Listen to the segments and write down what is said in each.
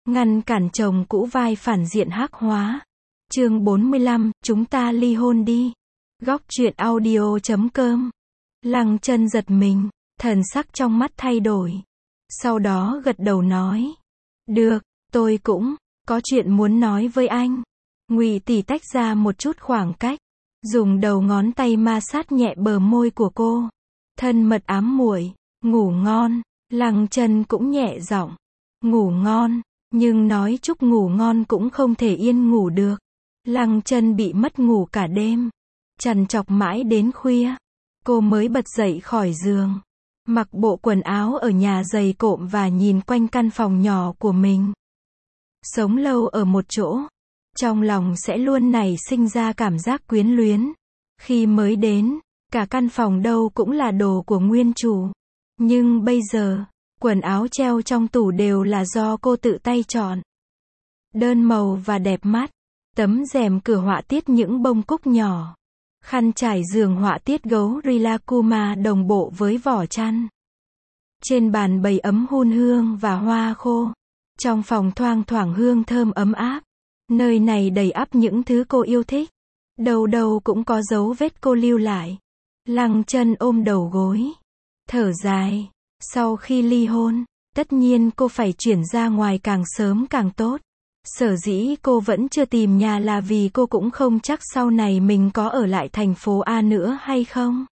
ngăn cản chồng cũ vai phản diện hắc hóa. Chương 45, chúng ta ly hôn đi. Góc truyện audio.com. Lăng Chân giật mình, thần sắc trong mắt thay đổi. Sau đó gật đầu nói. Được, tôi cũng có chuyện muốn nói với anh. Ngụy Tỷ tách ra một chút khoảng cách, dùng đầu ngón tay ma sát nhẹ bờ môi của cô. Thân mật ám muội, ngủ ngon. Lăng Chân cũng nhẹ giọng, ngủ ngon, nhưng nói chúc ngủ ngon cũng không thể yên ngủ được. Lăng Chân bị mất ngủ cả đêm, trằn trọc mãi đến khuya, cô mới bật dậy khỏi giường, mặc bộ quần áo ở nhà dày cộm và nhìn quanh căn phòng nhỏ của mình. Sống lâu ở một chỗ, trong lòng sẽ luôn nảy sinh ra cảm giác quyến luyến. Khi mới đến, cả căn phòng đâu cũng là đồ của nguyên chủ. Nhưng bây giờ, quần áo treo trong tủ đều là do cô tự tay chọn. Đơn màu và đẹp mắt. Tấm rèm cửa họa tiết những bông cúc nhỏ. Khăn trải giường họa tiết gấu Rilakuma đồng bộ với vỏ chăn. Trên bàn bày ấm hun hương và hoa khô. Trong phòng thoang thoảng hương thơm ấm áp. Nơi này đầy ắp những thứ cô yêu thích. Đâu đâu cũng có dấu vết cô lưu lại. Lăng Chân ôm đầu gối, thở dài. Sau khi ly hôn, tất nhiên cô phải chuyển ra ngoài càng sớm càng tốt. Sở dĩ cô vẫn chưa tìm nhà là vì cô cũng không chắc sau này mình có ở lại thành phố A nữa hay không.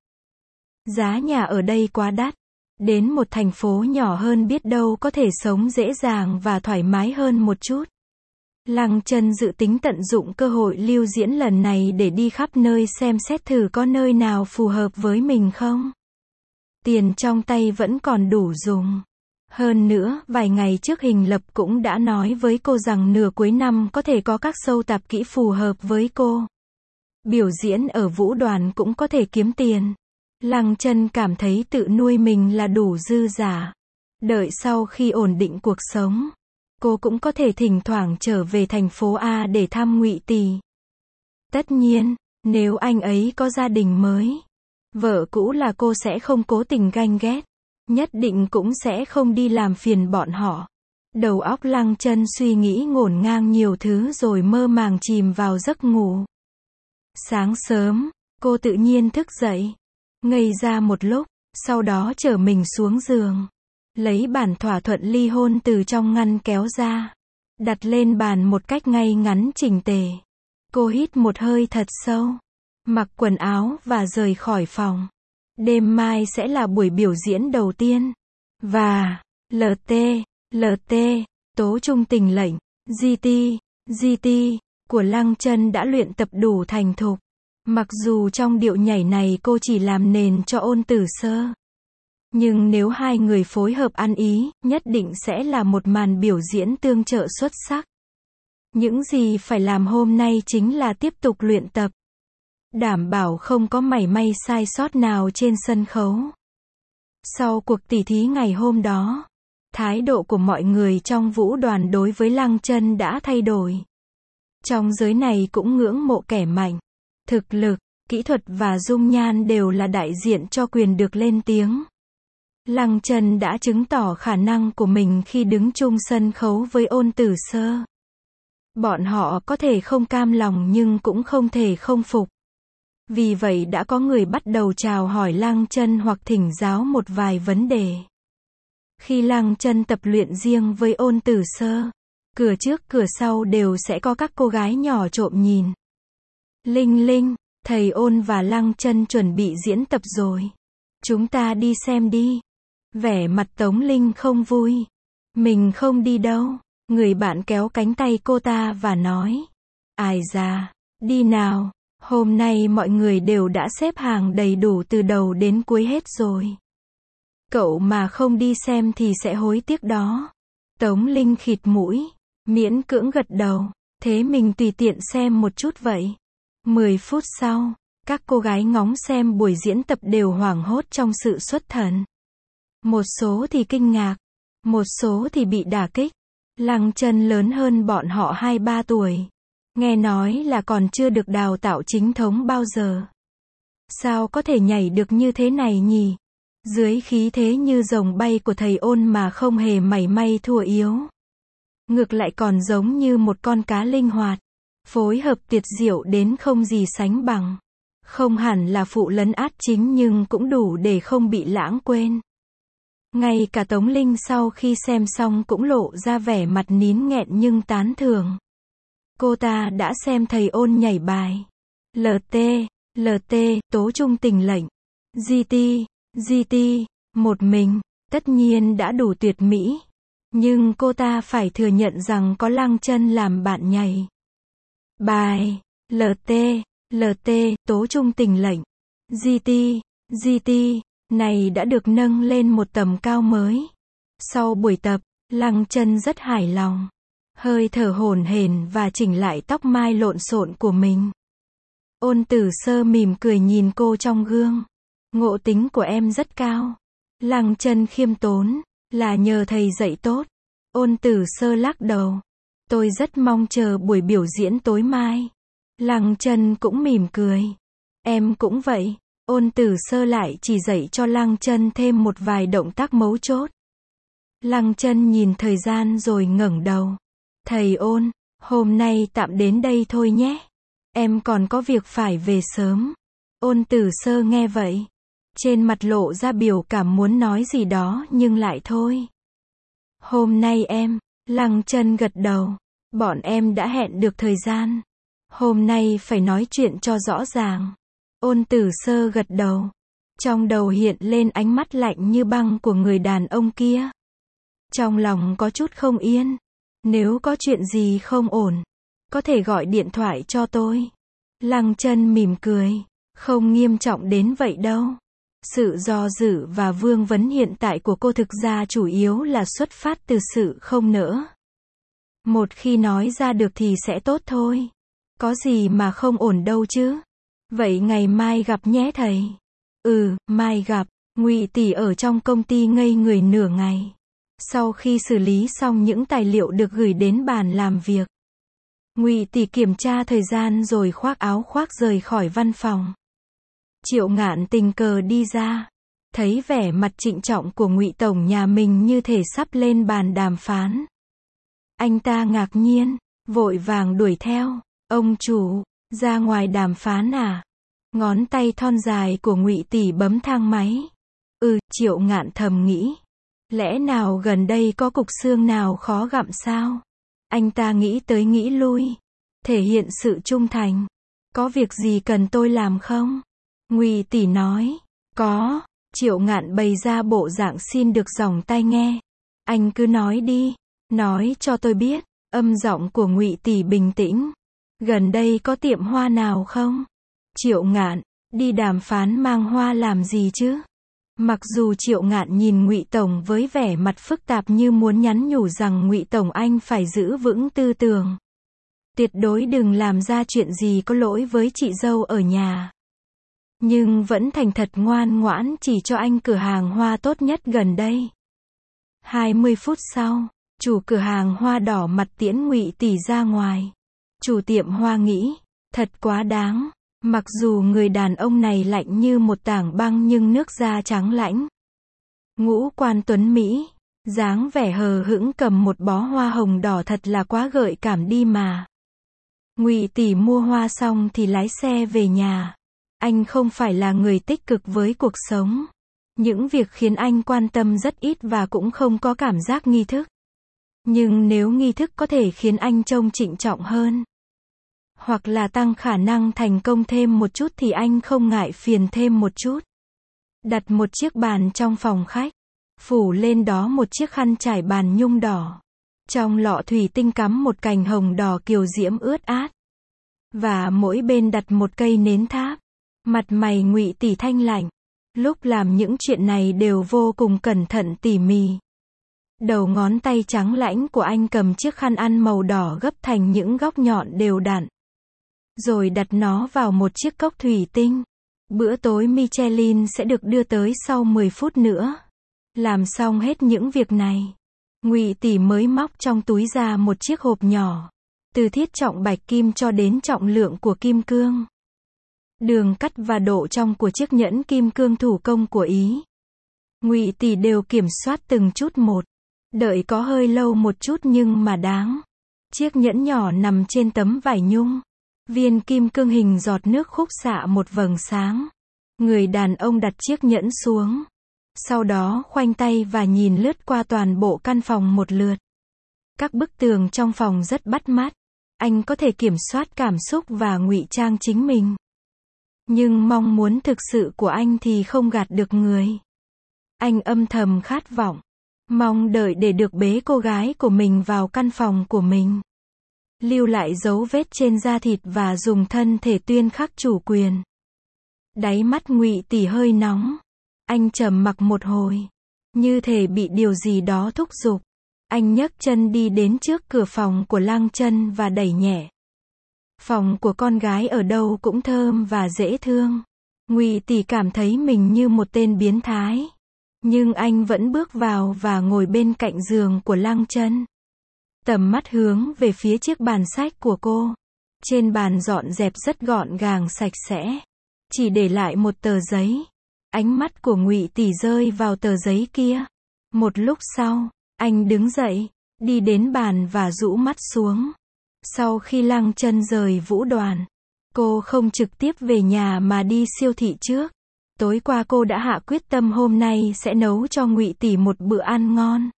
Giá nhà ở đây quá đắt. Đến một thành phố nhỏ hơn biết đâu có thể sống dễ dàng và thoải mái hơn một chút. Lăng Chân dự tính tận dụng cơ hội lưu diễn lần này để đi khắp nơi xem xét thử có nơi nào phù hợp với mình không. Tiền trong tay vẫn còn đủ dùng. Hơn nữa, vài ngày trước Hình Lập cũng đã nói với cô rằng nửa cuối năm có thể có các show tạp kỹ phù hợp với cô. Biểu diễn ở vũ đoàn cũng có thể kiếm tiền. Lăng Chân cảm thấy tự nuôi mình là đủ dư giả. Đợi sau khi ổn định cuộc sống, cô cũng có thể thỉnh thoảng trở về thành phố A để thăm Ngụy Tỷ. Tất nhiên, nếu anh ấy có gia đình mới, vợ cũ là cô sẽ không cố tình ganh ghét. Nhất định cũng sẽ không đi làm phiền bọn họ. Đầu óc Lăng Chân suy nghĩ ngổn ngang nhiều thứ rồi mơ màng chìm vào giấc ngủ. Sáng sớm, cô tự nhiên thức dậy. Ngây ra một lúc, sau đó trở mình xuống giường. Lấy bản thỏa thuận ly hôn từ trong ngăn kéo ra. Đặt lên bàn một cách ngay ngắn chỉnh tề. Cô hít một hơi thật sâu. Mặc quần áo và rời khỏi phòng. Đêm mai sẽ là buổi biểu diễn đầu tiên. Và, LT, tố trung tình lệnh, GT, của Lăng Chân đã luyện tập đủ thành thục. Mặc dù trong điệu nhảy này cô chỉ làm nền cho Ôn Tử Sơ. Nhưng nếu hai người phối hợp ăn ý, nhất định sẽ là một màn biểu diễn tương trợ xuất sắc. Những gì phải làm hôm nay chính là tiếp tục luyện tập. Đảm bảo không có mảy may sai sót nào trên sân khấu. Sau cuộc tỉ thí ngày hôm đó, thái độ của mọi người trong vũ đoàn đối với Lăng Chân đã thay đổi. Trong giới này cũng ngưỡng mộ kẻ mạnh. Thực lực, kỹ thuật và dung nhan đều là đại diện cho quyền được lên tiếng. Lăng Chân đã chứng tỏ khả năng của mình khi đứng chung sân khấu với Ôn Tử Sơ. Bọn họ có thể không cam lòng nhưng cũng không thể không phục. Vì vậy đã có người bắt đầu chào hỏi Lăng Chân hoặc thỉnh giáo một vài vấn đề. Khi Lăng Chân tập luyện riêng với Ôn Tử Sơ, cửa trước cửa sau đều sẽ có các cô gái nhỏ trộm nhìn. Linh Linh, thầy Ôn và Lăng Chân chuẩn bị diễn tập rồi. Chúng ta đi xem đi. Vẻ mặt Tống Linh không vui. Mình không đi đâu. Người bạn kéo cánh tay cô ta và nói. Ai da, đi nào. Hôm nay mọi người đều đã xếp hàng đầy đủ từ đầu đến cuối hết rồi. Cậu mà không đi xem thì sẽ hối tiếc đó. Tống Linh khịt mũi, miễn cưỡng gật đầu. Thế mình tùy tiện xem một chút vậy. 10 phút sau, các cô gái ngóng xem buổi diễn tập đều hoảng hốt trong sự xuất thần. Một số thì kinh ngạc, một số thì bị đả kích. Lăng Chân lớn hơn bọn họ 2-3 tuổi. Nghe nói là còn chưa được đào tạo chính thống bao giờ. Sao có thể nhảy được như thế này nhỉ? Dưới khí thế như rồng bay của thầy Ôn mà không hề mảy may thua yếu. ngược lại còn giống như một con cá linh hoạt, phối hợp tuyệt diệu đến không gì sánh bằng. Không hẳn là phụ lấn át chính nhưng cũng đủ để không bị lãng quên. Ngay cả Tống Linh sau khi xem xong cũng lộ ra vẻ mặt nín nghẹn nhưng tán thưởng. Cô ta đã xem thầy Ôn nhảy bài LT, tố trung tình lệnh, GT, một mình, tất nhiên đã đủ tuyệt mỹ. Nhưng cô ta phải thừa nhận rằng có Lăng Chân làm bạn nhảy bài LT, tố trung tình lệnh, GT, này đã được nâng lên một tầm cao mới. Sau buổi tập, Lăng Chân rất hài lòng, hơi thở hổn hển và chỉnh lại tóc mai lộn xộn của mình. Ôn Tử Sơ mỉm cười nhìn cô trong gương. Ngộ tính của em rất cao. Lăng Chân khiêm tốn, là nhờ thầy dạy tốt. Ôn Tử Sơ lắc đầu. Tôi rất mong chờ buổi biểu diễn tối mai. Lăng Chân cũng mỉm cười. Em cũng vậy. Ôn Tử Sơ lại chỉ dạy cho Lăng Chân thêm một vài động tác mấu chốt. Lăng Chân nhìn thời gian rồi ngẩng đầu. Thầy Ôn, hôm nay tạm đến đây thôi nhé. Em còn có việc phải về sớm. Ôn Tử Sơ nghe vậy, trên mặt lộ ra biểu cảm muốn nói gì đó nhưng lại thôi. Hôm nay em, Lăng Chân gật đầu. Bọn em đã hẹn được thời gian. Hôm nay phải nói chuyện cho rõ ràng. Ôn Tử Sơ gật đầu. Trong đầu hiện lên ánh mắt lạnh như băng của người đàn ông kia. Trong lòng có chút không yên. Nếu có chuyện gì không ổn, có thể gọi điện thoại cho tôi. Lăng Chân mỉm cười. Không nghiêm trọng đến vậy đâu. Sự do dự và vương vấn hiện tại của cô thực ra chủ yếu là xuất phát từ sự không nỡ. Một khi nói ra được thì sẽ tốt thôi. Có gì mà không ổn đâu chứ. Vậy ngày mai gặp nhé thầy. Mai gặp. Ngụy tỷ ở trong công ty ngây người nửa ngày. Sau khi xử lý xong những tài liệu được gửi đến bàn làm việc, Ngụy tỷ kiểm tra thời gian rồi khoác áo khoác rời khỏi văn phòng. Triệu Ngạn tình cờ đi ra, thấy vẻ mặt trịnh trọng của Ngụy tổng nhà mình như thể sắp lên bàn đàm phán. Anh ta ngạc nhiên, vội vàng đuổi theo. Ông chủ, ra ngoài đàm phán à? Ngón tay thon dài của Ngụy tỷ bấm thang máy. Triệu Ngạn thầm nghĩ. Lẽ nào gần đây có cục xương nào khó gặm sao? Anh ta nghĩ tới nghĩ lui. Thể hiện sự trung thành. Có việc gì cần tôi làm không? Ngụy tỷ nói. Có. Triệu Ngạn bày ra bộ dạng xin được dòng tai nghe. Anh cứ nói đi. Nói cho tôi biết. Âm giọng của Ngụy tỷ bình tĩnh. Gần đây có tiệm hoa nào không? Triệu Ngạn. Đi đàm phán mang hoa làm gì chứ? Mặc dù Triệu Ngạn nhìn Ngụy tổng với vẻ mặt phức tạp như muốn nhắn nhủ rằng Ngụy tổng anh phải giữ vững tư tưởng. Tuyệt đối đừng làm ra chuyện gì có lỗi với chị dâu ở nhà. Nhưng vẫn thành thật ngoan ngoãn chỉ cho anh cửa hàng hoa tốt nhất gần đây. 20 phút sau, chủ cửa hàng hoa đỏ mặt tiễn Ngụy tỷ ra ngoài. Chủ tiệm hoa nghĩ, thật quá đáng. Mặc dù người đàn ông này lạnh như một tảng băng nhưng nước da trắng lãnh. Ngũ quan tuấn Mỹ, dáng vẻ hờ hững cầm một bó hoa hồng đỏ thật là quá gợi cảm đi mà. Ngụy tỷ mua hoa xong thì lái xe về nhà. Anh không phải là người tích cực với cuộc sống. Những việc khiến anh quan tâm rất ít và cũng không có cảm giác nghi thức. Nhưng nếu nghi thức có thể khiến anh trông trịnh trọng hơn, hoặc là tăng khả năng thành công thêm một chút thì anh không ngại phiền thêm một chút. Đặt một chiếc bàn trong phòng khách, phủ lên đó một chiếc khăn trải bàn nhung đỏ. Trong lọ thủy tinh cắm một cành hồng đỏ kiều diễm ướt át. Và mỗi bên đặt một cây nến tháp. Mặt mày Ngụy tỷ thanh lạnh. Lúc làm những chuyện này đều vô cùng cẩn thận tỉ mỉ. Đầu ngón tay trắng lãnh của anh cầm chiếc khăn ăn màu đỏ gấp thành những góc nhọn đều đặn. Rồi đặt nó vào một chiếc cốc thủy tinh. Bữa tối Michelin sẽ được đưa tới sau 10 phút nữa. Làm xong hết những việc này, Ngụy tỷ mới móc trong túi ra một chiếc hộp nhỏ. Từ thiết trọng bạch kim cho đến trọng lượng của kim cương. Đường cắt và độ trong của chiếc nhẫn kim cương thủ công của Ý, Ngụy tỷ đều kiểm soát từng chút một. Đợi có hơi lâu một chút nhưng mà đáng. Chiếc nhẫn nhỏ nằm trên tấm vải nhung. Viên kim cương hình giọt nước khúc xạ một vầng sáng. Người đàn ông đặt chiếc nhẫn xuống. Sau đó khoanh tay và nhìn lướt qua toàn bộ căn phòng một lượt. Các bức tường trong phòng rất bắt mắt. Anh có thể kiểm soát cảm xúc và ngụy trang chính mình. Nhưng mong muốn thực sự của anh thì không gạt được người. Anh âm thầm khát vọng. Mong đợi để được bế cô gái của mình vào căn phòng của mình. Lưu lại dấu vết trên da thịt và dùng thân thể tuyên khắc chủ quyền. Đáy mắt Ngụy Tỷ hơi nóng. Anh trầm mặc một hồi. Như thể bị điều gì đó thúc giục. Anh nhấc chân đi đến trước cửa phòng của Lăng Chân và đẩy nhẹ. Phòng của con gái ở đâu cũng thơm và dễ thương. Ngụy Tỷ cảm thấy mình như một tên biến thái. Nhưng anh vẫn bước vào và ngồi bên cạnh giường của Lăng Chân. Tầm mắt hướng về phía chiếc bàn sách của cô. Trên bàn dọn dẹp rất gọn gàng sạch sẽ. Chỉ để lại một tờ giấy. Ánh mắt của Ngụy Tỷ rơi vào tờ giấy kia. Một lúc sau, anh đứng dậy, đi đến bàn và rũ mắt xuống. Sau khi Lăng Chân rời vũ đoàn, cô không trực tiếp về nhà mà đi siêu thị trước. Tối qua cô đã hạ quyết tâm hôm nay sẽ nấu cho Ngụy Tỷ một bữa ăn ngon.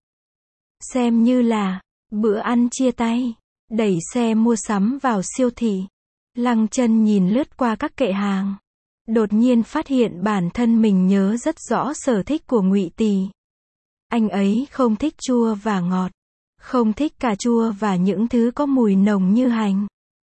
Xem như là bữa ăn chia tay. Đẩy xe mua sắm vào siêu thị. Lăng Chân nhìn lướt qua các kệ hàng. Đột nhiên phát hiện bản thân mình nhớ rất rõ sở thích của Ngụy Tỷ. Anh ấy không thích chua và ngọt. Không thích cà chua và những thứ có mùi nồng như hành,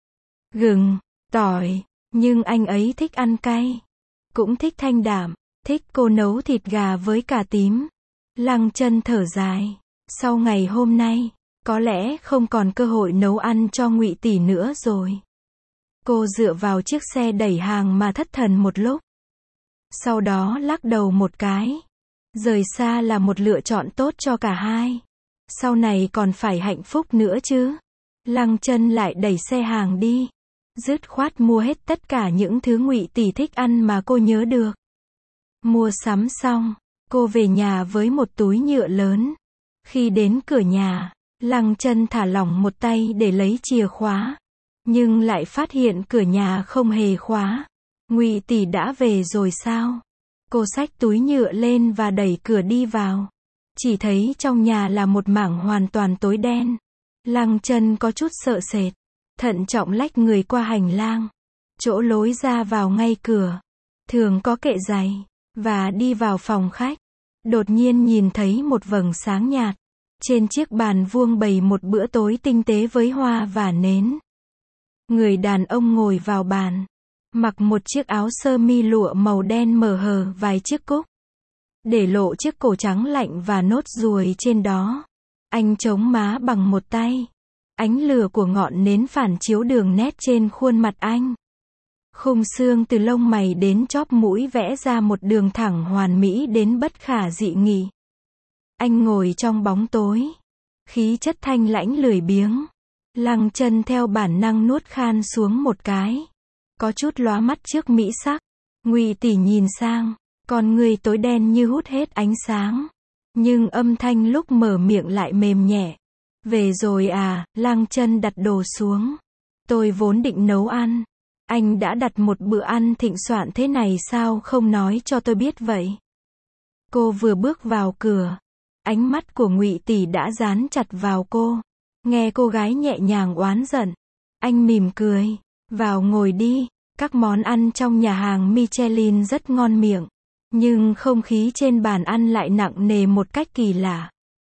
gừng, tỏi. Nhưng anh ấy thích ăn cay. Cũng thích thanh đạm. Thích cô nấu thịt gà với cà tím. Lăng Chân thở dài. Sau ngày hôm nay, có lẽ không còn cơ hội nấu ăn cho Ngụy Tỷ nữa rồi. Cô dựa vào chiếc xe đẩy hàng mà thất thần một lúc. Sau đó lắc đầu một cái. Rời xa là một lựa chọn tốt cho cả hai. Sau này còn phải hạnh phúc nữa chứ. Lăng Chân lại đẩy xe hàng đi. Dứt khoát mua hết tất cả những thứ Ngụy Tỷ thích ăn mà cô nhớ được. Mua sắm xong, cô về nhà với một túi nhựa lớn. Khi đến cửa nhà, Lăng Chân thả lỏng một tay để lấy chìa khóa. Nhưng lại phát hiện cửa nhà không hề khóa. Ngụy Tỷ đã về rồi sao? Cô xách túi nhựa lên và đẩy cửa đi vào. Chỉ thấy trong nhà là một mảng hoàn toàn tối đen. Lăng Chân có chút sợ sệt. Thận trọng lách người qua hành lang. Chỗ lối ra vào ngay cửa. Thường có kệ giày. Và đi vào phòng khách. Đột nhiên nhìn thấy một vầng sáng nhạt. Trên chiếc bàn vuông bày một bữa tối tinh tế với hoa và nến. Người đàn ông ngồi vào bàn. Mặc một chiếc áo sơ mi lụa màu đen mở hở vài chiếc cúc. Để lộ chiếc cổ trắng lạnh và nốt ruồi trên đó. Anh chống má bằng một tay. Ánh lửa của ngọn nến phản chiếu đường nét trên khuôn mặt anh. Khung xương từ lông mày đến chóp mũi vẽ ra một đường thẳng hoàn mỹ đến bất khả dị nghị. Anh ngồi trong bóng tối. Khí chất thanh lãnh lười biếng. Lăng Chân theo bản năng nuốt khan xuống một cái. Có chút lóa mắt trước mỹ sắc. Ngụy Tỷ nhìn sang. Con người tối đen như hút hết ánh sáng. Nhưng âm thanh lúc mở miệng lại mềm nhẹ. Về rồi à? Lăng Chân đặt đồ xuống. Tôi vốn định nấu ăn. Anh đã đặt một bữa ăn thịnh soạn thế này sao không nói cho tôi biết vậy? Cô vừa bước vào cửa. Ánh mắt của Ngụy Tỷ đã dán chặt vào cô. Nghe cô gái nhẹ nhàng oán giận. Anh mỉm cười. Vào ngồi đi. Các món ăn trong nhà hàng Michelin rất ngon miệng. Nhưng không khí trên bàn ăn lại nặng nề một cách kỳ lạ.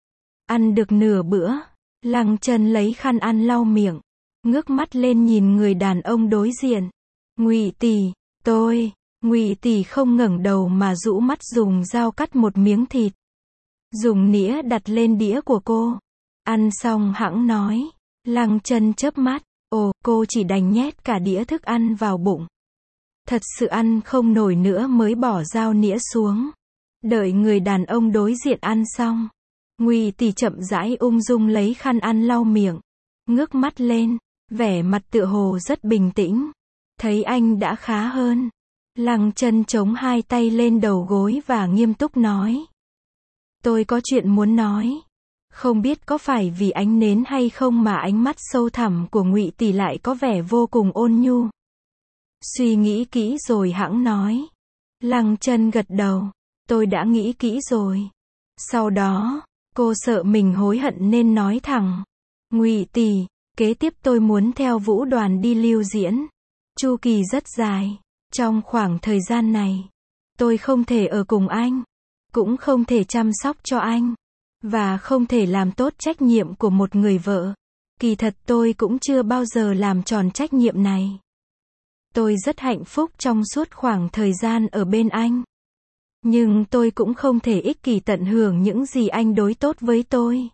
Ăn được nửa bữa. Lăng Chân lấy khăn ăn lau miệng. Ngước mắt lên nhìn người đàn ông đối diện. Ngụy Tỷ, tôi. Ngụy Tỷ không ngẩng đầu mà rũ mắt dùng dao cắt một miếng thịt. Dùng nĩa đặt lên đĩa của cô. Ăn xong hẵng nói. Lăng Chân chớp mắt. Ồ, cô chỉ đành nhét cả đĩa thức ăn vào bụng. Thật sự ăn không nổi nữa mới bỏ dao nĩa xuống. Đợi người đàn ông đối diện ăn xong. Ngụy Tỷ chậm rãi ung dung lấy khăn ăn lau miệng. Ngước mắt lên. Vẻ mặt tựa hồ rất bình tĩnh. Thấy anh đã khá hơn. Lăng Chân chống hai tay lên đầu gối và nghiêm túc nói. Tôi có chuyện muốn nói. Không biết có phải vì ánh nến hay không mà ánh mắt sâu thẳm của Ngụy Tỷ lại có vẻ vô cùng ôn nhu. Suy nghĩ kỹ rồi hẵng nói. Lăng Chân gật đầu. Tôi đã nghĩ kỹ rồi. Sau đó, cô sợ mình hối hận nên nói thẳng. Ngụy Tỷ, kế tiếp tôi muốn theo vũ đoàn đi lưu diễn. Chu kỳ rất dài. Trong khoảng thời gian này, tôi không thể ở cùng anh, cũng không thể chăm sóc cho anh, và không thể làm tốt trách nhiệm của một người vợ. Kỳ thật tôi cũng chưa bao giờ làm tròn trách nhiệm này. Tôi rất hạnh phúc trong suốt khoảng thời gian ở bên anh. Nhưng tôi cũng không thể ích kỷ tận hưởng những gì anh đối tốt với tôi.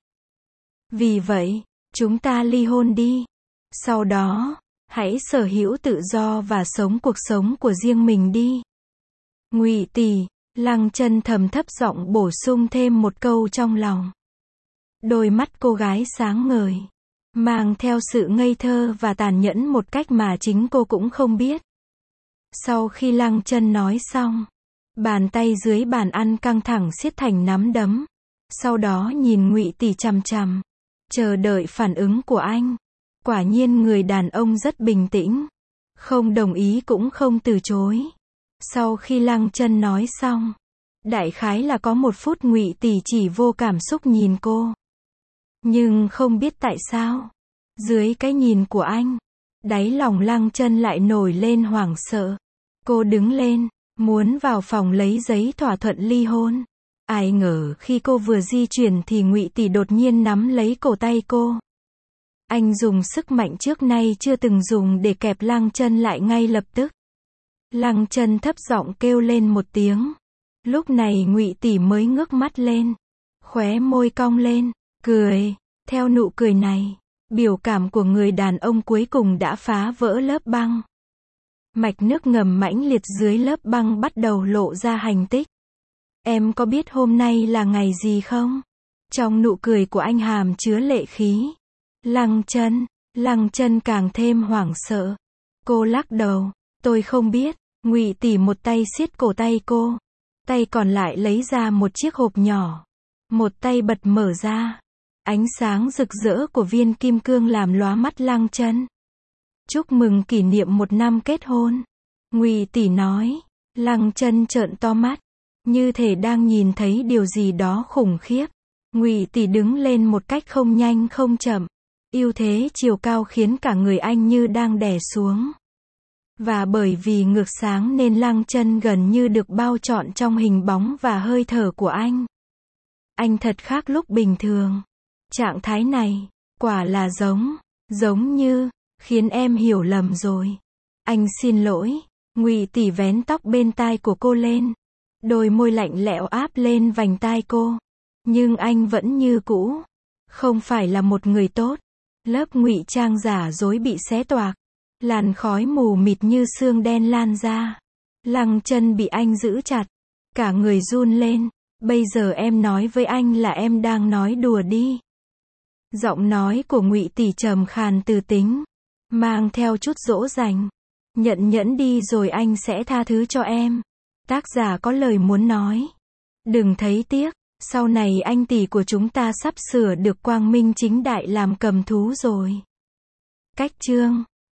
Vì vậy, chúng ta ly hôn đi. Sau đó, hãy sở hữu tự do và sống cuộc sống của riêng mình đi. Ngụy Tỷ, Lăng Chân thầm thấp giọng bổ sung thêm một câu trong lòng. Đôi mắt cô gái sáng ngời, mang theo sự ngây thơ và tàn nhẫn một cách mà chính cô cũng không biết. Sau khi Lăng Chân nói xong, bàn tay dưới bàn ăn căng thẳng siết thành nắm đấm. Sau đó nhìn Ngụy Tỷ chằm chằm, chờ đợi phản ứng của anh. Quả nhiên người đàn ông rất bình tĩnh, không đồng ý cũng không từ chối. Sau khi Lăng Chân nói xong, đại khái là có 1 phút Ngụy Tỷ chỉ vô cảm xúc nhìn cô. Nhưng không biết tại sao, dưới cái nhìn của anh, đáy lòng Lăng Chân lại nổi lên hoảng sợ. Cô đứng lên, muốn vào phòng lấy giấy thỏa thuận ly hôn. Ai ngờ khi cô vừa di chuyển thì Ngụy Tỷ đột nhiên nắm lấy cổ tay cô. Anh dùng sức mạnh trước nay chưa từng dùng để kẹp Lăng Chân lại ngay lập tức. Lăng Chân thấp giọng kêu lên một tiếng. Lúc này Ngụy Tỷ mới ngước mắt lên, khóe môi cong lên, cười. Theo nụ cười này, biểu cảm của người đàn ông cuối cùng đã phá vỡ lớp băng. Mạch nước ngầm mãnh liệt dưới lớp băng bắt đầu lộ ra hành tích. Em có biết hôm nay là ngày gì không? Trong nụ cười của anh hàm chứa lệ khí. Lăng Chân càng thêm hoảng sợ. Cô lắc đầu. Tôi không biết. Ngụy Tỷ một tay siết cổ tay cô, tay còn lại lấy ra một chiếc hộp nhỏ. Một tay bật mở ra. Ánh sáng rực rỡ của viên kim cương làm lóa mắt Lăng Chân. Chúc mừng kỷ niệm 1 năm kết hôn. Ngụy Tỷ nói. Lăng Chân trợn to mắt, như thể đang nhìn thấy điều gì đó khủng khiếp. Ngụy Tỷ đứng lên một cách không nhanh không chậm. Ưu thế chiều cao khiến cả người anh như đang đè xuống. Và bởi vì ngược sáng nên Lăng Chân gần như được bao trọn trong hình bóng và hơi thở của anh. Anh thật khác lúc bình thường. Trạng thái này, quả là giống như, khiến em hiểu lầm rồi. Anh xin lỗi. Ngụy Tỷ vén tóc bên tai của cô lên. Đôi môi lạnh lẽo áp lên vành tai cô. Nhưng anh vẫn như cũ. Không phải là một người tốt. Lớp ngụy trang giả dối bị xé toạc. Làn khói mù mịt như sương đen lan ra. Lăng Chân bị anh giữ chặt. Cả người run lên. Bây giờ em nói với anh là em đang nói đùa đi. Giọng nói của Ngụy Tỷ trầm khàn từ tính, mang theo chút dỗ dành. Nhận nhẫn đi rồi anh sẽ tha thứ cho em. Tác giả có lời muốn nói. Đừng thấy tiếc. Sau này anh tỷ của chúng ta sắp sửa được quang minh chính đại làm cầm thú rồi. Cách chương